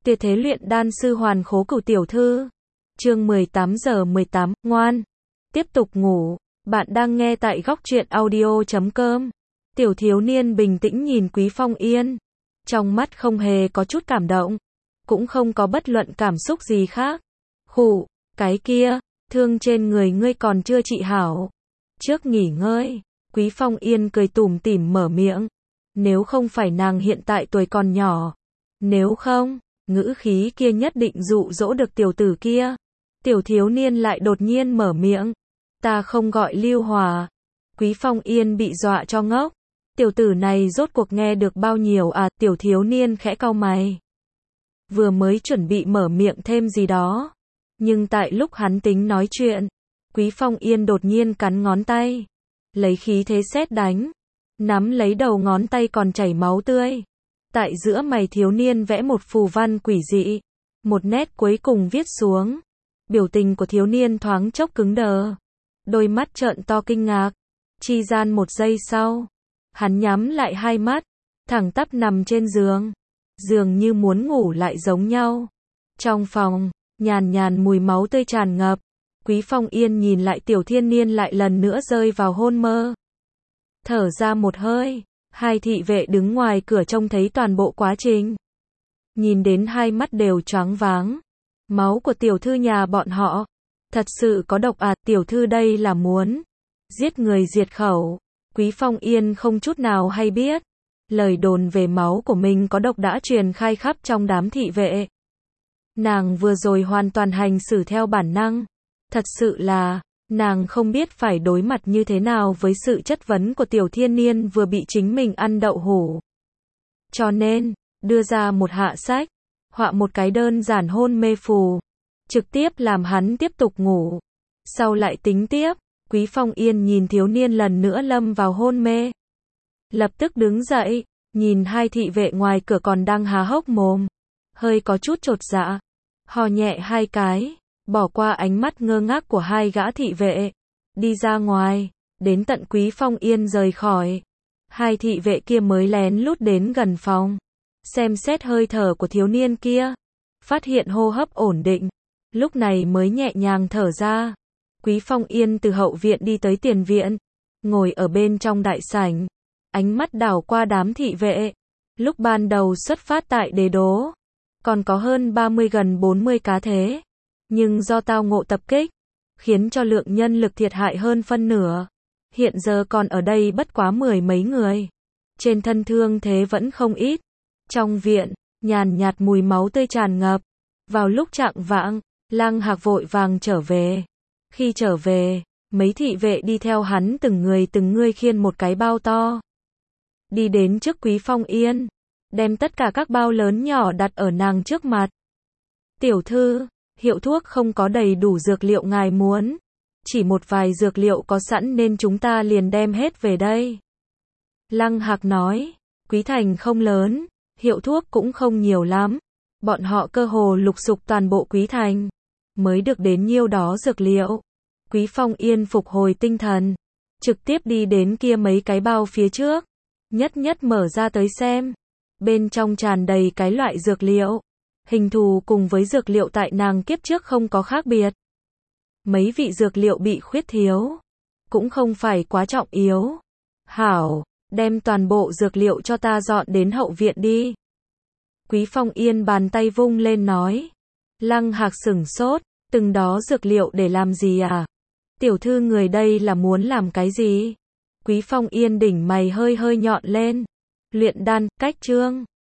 Tuyệt thế luyện đan sư Hoàn Khố Cửu tiểu thư. Chương 18:18, ngoan, tiếp tục ngủ. Bạn đang nghe tại góc truyện audio.com. Tiểu thiếu niên bình tĩnh nhìn Quý Phong Yên, trong mắt không hề có chút cảm động, cũng không có bất luận cảm xúc gì khác. Khụ, cái kia, thương trên người ngươi còn chưa trị hảo, trước nghỉ ngơi. Quý Phong Yên cười tủm tỉm mở miệng. Nếu không phải nàng hiện tại tuổi còn nhỏ, nếu không, ngữ khí kia nhất định dụ dỗ được tiểu tử kia. Tiểu thiếu niên lại đột nhiên mở miệng. Ta không gọi Lưu Hòa. Quý Phong Yên bị dọa cho ngốc. Tiểu tử này rốt cuộc nghe được bao nhiêu à? Tiểu thiếu niên khẽ cau mày, vừa mới chuẩn bị mở miệng thêm gì đó, nhưng tại lúc hắn tính nói chuyện, Quý Phong Yên đột nhiên cắn ngón tay, lấy khí thế sét đánh, nắm lấy đầu ngón tay còn chảy máu tươi. Tại giữa mày thiếu niên vẽ một phù văn quỷ dị, một nét cuối cùng viết xuống. Biểu tình của thiếu niên thoáng chốc cứng đờ, đôi mắt trợn to kinh ngạc. Chi gian một giây sau, hắn nhắm lại hai mắt, thẳng tắp nằm trên giường, dường như muốn ngủ lại giống nhau. Trong phòng, nhàn nhàn mùi máu tươi tràn ngập. Quý Phong Yên nhìn lại tiểu thiên niên lại lần nữa rơi vào hôn mơ. Thở ra một hơi, hai thị vệ đứng ngoài cửa trông thấy toàn bộ quá trình, nhìn đến hai mắt đều choáng váng. Máu của tiểu thư nhà bọn họ thật sự có độc à? Tiểu thư đây là muốn giết người diệt khẩu. Quý Phong Yên không chút nào hay biết, lời đồn về máu của mình có độc đã truyền khai khắp trong đám thị vệ. Nàng vừa rồi hoàn toàn hành xử theo bản năng, thật sự là nàng không biết phải đối mặt như thế nào với sự chất vấn của tiểu thiên niên vừa bị chính mình ăn đậu hũ. Cho nên, đưa ra một hạ sách, họa một cái đơn giản hôn mê phù, trực tiếp làm hắn tiếp tục ngủ, sau lại tính tiếp. Quý Phong Yên nhìn thiếu niên lần nữa lâm vào hôn mê, lập tức đứng dậy, nhìn hai thị vệ ngoài cửa còn đang há hốc mồm, hơi có chút chột dạ, hò nhẹ hai cái, bỏ qua ánh mắt ngơ ngác của hai gã thị vệ, đi ra ngoài, đến tận Quý Phong Yên rời khỏi. Hai thị vệ kia mới lén lút đến gần phòng, xem xét hơi thở của thiếu niên kia, phát hiện hô hấp ổn định, lúc này mới nhẹ nhàng thở ra. Quý Phong Yên từ hậu viện đi tới tiền viện, ngồi ở bên trong đại sảnh, ánh mắt đảo qua đám thị vệ. Lúc ban đầu xuất phát tại đế đô, còn có hơn 30 gần 40 cá thế, nhưng do tao ngộ tập kích, khiến cho lượng nhân lực thiệt hại hơn phân nửa. Hiện giờ còn ở đây bất quá mười mấy người, trên thân thương thế vẫn không ít. Trong viện, nhàn nhạt mùi máu tươi tràn ngập. Vào lúc chạng vạng, Lăng Hạc vội vàng trở về. Khi trở về, mấy thị vệ đi theo hắn từng người khiêng một cái bao to, đi đến trước Quý Phong Yên, đem tất cả các bao lớn nhỏ đặt ở nàng trước mặt. Tiểu thư, hiệu thuốc không có đầy đủ dược liệu ngài muốn, chỉ một vài dược liệu có sẵn nên chúng ta liền đem hết về đây. Lăng Hạc nói, Quý Thành không lớn, hiệu thuốc cũng không nhiều lắm, bọn họ cơ hồ lục sục toàn bộ Quý Thành, mới được đến nhiêu đó dược liệu. Quý Phong Yên phục hồi tinh thần, trực tiếp đi đến kia mấy cái bao phía trước, nhất nhất mở ra tới xem. Bên trong tràn đầy cái loại dược liệu, hình thù cùng với dược liệu tại nàng kiếp trước không có khác biệt. Mấy vị dược liệu bị khuyết thiếu, cũng không phải quá trọng yếu. Hảo, đem toàn bộ dược liệu cho ta dọn đến hậu viện đi. Quý Phong Yên bàn tay vung lên nói. Lăng Hạc sửng sốt, từng đó dược liệu để làm gì à? Tiểu thư người đây là muốn làm cái gì? Quý Phong Yên đỉnh mày hơi nhọn lên. Luyện đan, cách chương.